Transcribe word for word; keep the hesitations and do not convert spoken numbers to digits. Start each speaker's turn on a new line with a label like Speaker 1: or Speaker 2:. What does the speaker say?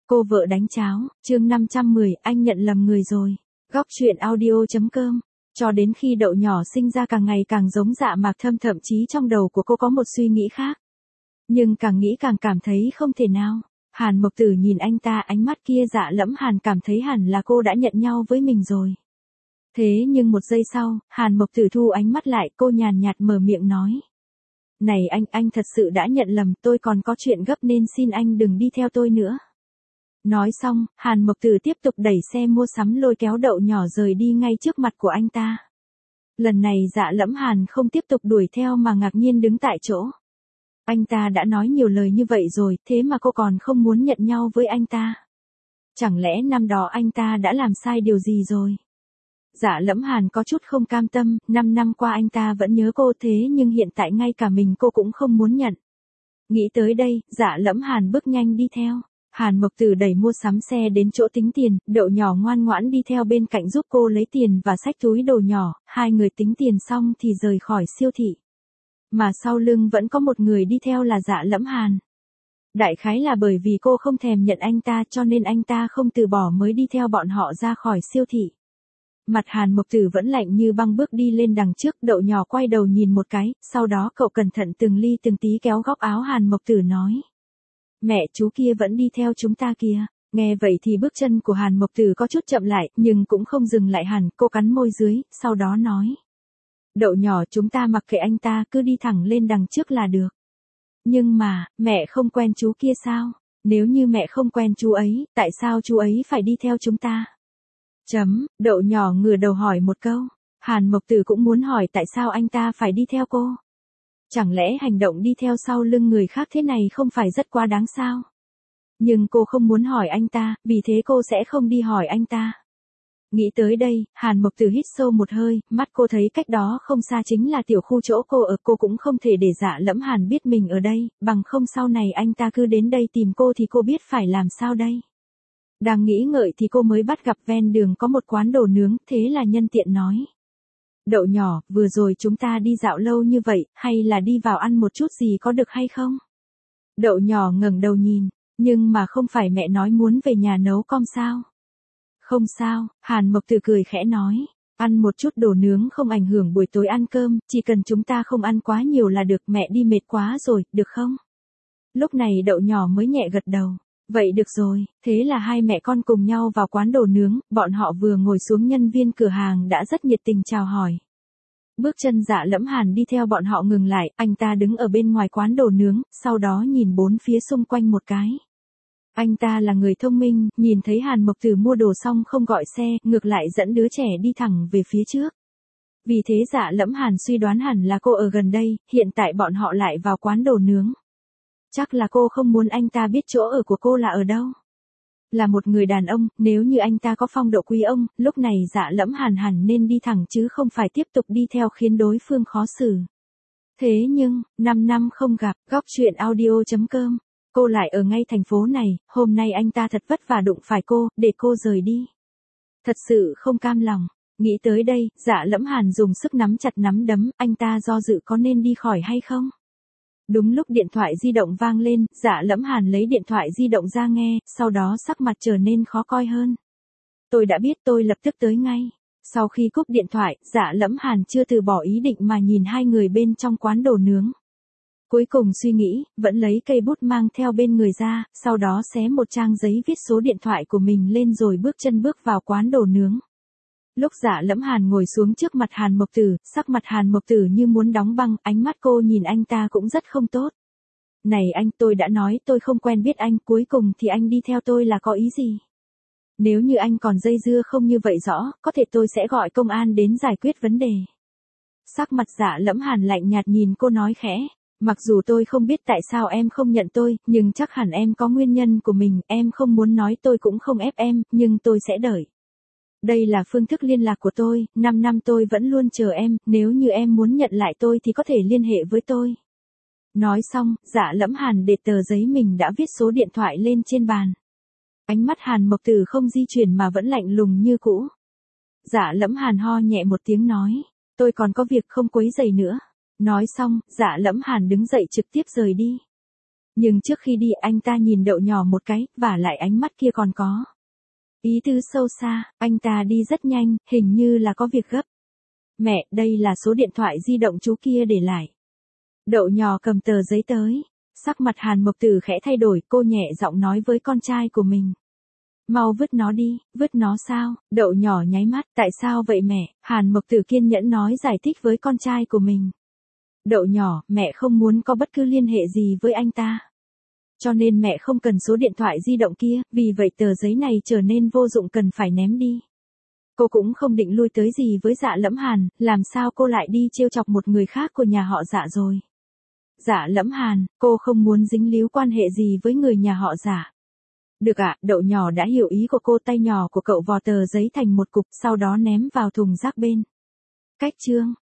Speaker 1: Cô vợ đánh cháo, chương năm trăm mười, anh nhận lầm người rồi. Góc truyện audio.com. Cho đến khi Đậu Nhỏ sinh ra càng ngày càng giống Dạ Mạc Thâm, thậm chí trong đầu của cô có một suy nghĩ khác. Nhưng càng nghĩ càng cảm thấy không thể nào. Hàn Mộc Tử nhìn anh ta, ánh mắt kia Dạ Lẫm Hàn cảm thấy hẳn là cô đã nhận nhau với mình rồi. Thế nhưng một giây sau, Hàn Mộc Tử thu ánh mắt lại, cô nhàn nhạt mở miệng nói. Này anh, anh thật sự đã nhận lầm, tôi còn có chuyện gấp nên xin anh đừng đi theo tôi nữa. Nói xong, Hàn Mộc Tử tiếp tục đẩy xe mua sắm lôi kéo Đậu Nhỏ rời đi ngay trước mặt của anh ta. Lần này Dạ Lẫm Hàn không tiếp tục đuổi theo mà ngạc nhiên đứng tại chỗ. Anh ta đã nói nhiều lời như vậy rồi, thế mà cô còn không muốn nhận nhau với anh ta. Chẳng lẽ năm đó anh ta đã làm sai điều gì rồi? Dạ Lẫm Hàn có chút không cam tâm, năm năm qua anh ta vẫn nhớ cô thế nhưng hiện tại ngay cả mình cô cũng không muốn nhận. Nghĩ tới đây, Dạ Lẫm Hàn bước nhanh đi theo. Hàn Mộc Tử đẩy mua sắm xe đến chỗ tính tiền, Đậu Nhỏ ngoan ngoãn đi theo bên cạnh giúp cô lấy tiền và xách túi đồ nhỏ, hai người tính tiền xong thì rời khỏi siêu thị. Mà sau lưng vẫn có một người đi theo là Dạ Lẫm Hàn. Đại khái là bởi vì cô không thèm nhận anh ta cho nên anh ta không từ bỏ mới đi theo bọn họ ra khỏi siêu thị. Mặt Hàn Mộc Tử vẫn lạnh như băng bước đi lên đằng trước, Đậu Nhỏ quay đầu nhìn một cái, sau đó cậu cẩn thận từng ly từng tí kéo góc áo Hàn Mộc Tử nói. Mẹ, chú kia vẫn đi theo chúng ta kìa. Nghe vậy thì bước chân của Hàn Mộc Tử có chút chậm lại, nhưng cũng không dừng lại hẳn, cô cắn môi dưới, sau đó nói. Đậu Nhỏ, chúng ta mặc kệ anh ta, cứ đi thẳng lên đằng trước là được. Nhưng mà, mẹ không quen chú kia sao? Nếu như mẹ không quen chú ấy, tại sao chú ấy phải đi theo chúng ta? Chấm, Đậu Nhỏ ngửa đầu hỏi một câu. Hàn Mộc Tử cũng muốn hỏi tại sao anh ta phải đi theo cô. Chẳng lẽ hành động đi theo sau lưng người khác thế này không phải rất quá đáng sao? Nhưng cô không muốn hỏi anh ta, vì thế cô sẽ không đi hỏi anh ta. Nghĩ tới đây, Hàn Mộc Tử hít sâu một hơi, mắt cô thấy cách đó không xa chính là tiểu khu chỗ cô ở, cô cũng không thể để Dạ Lẫm Hàn biết mình ở đây, bằng không sau này anh ta cứ đến đây tìm cô thì cô biết phải làm sao đây. Đang nghĩ ngợi thì cô mới bắt gặp ven đường có một quán đồ nướng, thế là nhân tiện nói. Đậu Nhỏ, vừa rồi chúng ta đi dạo lâu như vậy, hay là đi vào ăn một chút gì có được hay không? Đậu Nhỏ ngẩng đầu nhìn, nhưng mà không phải mẹ nói muốn về nhà nấu cơm sao? Không sao, Hàn Mộc Tử cười khẽ nói, ăn một chút đồ nướng không ảnh hưởng buổi tối ăn cơm, chỉ cần chúng ta không ăn quá nhiều là được, mẹ đi mệt quá rồi, được không? Lúc này Đậu Nhỏ mới nhẹ gật đầu. Vậy được rồi, thế là hai mẹ con cùng nhau vào quán đồ nướng, bọn họ vừa ngồi xuống nhân viên cửa hàng đã rất nhiệt tình chào hỏi. Bước chân Dạ Lẫm Hàn đi theo bọn họ ngừng lại, anh ta đứng ở bên ngoài quán đồ nướng, sau đó nhìn bốn phía xung quanh một cái. Anh ta là người thông minh, nhìn thấy Hàn Mộc Tử mua đồ xong không gọi xe, ngược lại dẫn đứa trẻ đi thẳng về phía trước. Vì thế Dạ Lẫm Hàn suy đoán hẳn là cô ở gần đây, hiện tại bọn họ lại vào quán đồ nướng. Chắc là cô không muốn anh ta biết chỗ ở của cô là ở đâu. Là một người đàn ông, nếu như anh ta có phong độ quý ông, lúc này Dạ Lẫm Hàn hẳn nên đi thẳng chứ không phải tiếp tục đi theo khiến đối phương khó xử. Thế nhưng, năm năm không gặp, góc truyện audio.com, cô lại ở ngay thành phố này, hôm nay anh ta thật vất vả đụng phải cô, để cô rời đi. Thật sự không cam lòng. Nghĩ tới đây, Dạ Lẫm Hàn dùng sức nắm chặt nắm đấm, anh ta do dự có nên đi khỏi hay không? Đúng lúc điện thoại di động vang lên, Dạ Lẫm Hàn lấy điện thoại di động ra nghe, sau đó sắc mặt trở nên khó coi hơn. Tôi đã biết, tôi lập tức tới ngay. Sau khi cúp điện thoại, Dạ Lẫm Hàn chưa từ bỏ ý định mà nhìn hai người bên trong quán đồ nướng. Cuối cùng suy nghĩ, vẫn lấy cây bút mang theo bên người ra, sau đó xé một trang giấy viết số điện thoại của mình lên rồi bước chân bước vào quán đồ nướng. Lúc Dạ Lẫm Hàn ngồi xuống trước mặt Hàn Mộc Tử, sắc mặt Hàn Mộc Tử như muốn đóng băng, ánh mắt cô nhìn anh ta cũng rất không tốt. Này anh, tôi đã nói tôi không quen biết anh, cuối cùng thì anh đi theo tôi là có ý gì? Nếu như anh còn dây dưa không như vậy rõ, có thể tôi sẽ gọi công an đến giải quyết vấn đề. Sắc mặt Dạ Lẫm Hàn lạnh nhạt nhìn cô nói khẽ. Mặc dù tôi không biết tại sao em không nhận tôi, nhưng chắc hẳn em có nguyên nhân của mình, em không muốn nói tôi cũng không ép em, nhưng tôi sẽ đợi. Đây là phương thức liên lạc của tôi, năm năm tôi vẫn luôn chờ em, nếu như em muốn nhận lại tôi thì có thể liên hệ với tôi. Nói xong, Dạ Lẫm Hàn để tờ giấy mình đã viết số điện thoại lên trên bàn. Ánh mắt Hàn Mộc Tử không di chuyển mà vẫn lạnh lùng như cũ. Dạ Lẫm Hàn ho nhẹ một tiếng nói, tôi còn có việc không quấy rầy nữa. Nói xong, Dạ Lẫm Hàn đứng dậy trực tiếp rời đi. Nhưng trước khi đi anh ta nhìn đậu nhỏ một cái, và lại ánh mắt kia còn có ý tứ sâu xa, anh ta đi rất nhanh, hình như là có việc gấp. Mẹ, đây là số điện thoại di động chú kia để lại. Đậu nhỏ cầm tờ giấy tới. Sắc mặt Hàn Mộc Tử khẽ thay đổi, cô nhẹ giọng nói với con trai của mình. Mau vứt nó đi, vứt nó sao? Đậu nhỏ nháy mắt, tại sao vậy mẹ? Hàn Mộc Tử kiên nhẫn nói giải thích với con trai của mình. Đậu nhỏ, mẹ không muốn có bất cứ liên hệ gì với anh ta. Cho nên mẹ không cần số điện thoại di động kia, vì vậy tờ giấy này trở nên vô dụng cần phải ném đi. Cô cũng không định lui tới gì với Dạ Lẫm Hàn, làm sao cô lại đi trêu chọc một người khác của nhà họ Dạ rồi. Dạ Lẫm Hàn, cô không muốn dính líu quan hệ gì với người nhà họ Dạ. Được ạ, đậu nhỏ đã hiểu ý của cô, tay nhỏ của cậu vò tờ giấy thành một cục, sau đó ném vào thùng rác bên cách chương.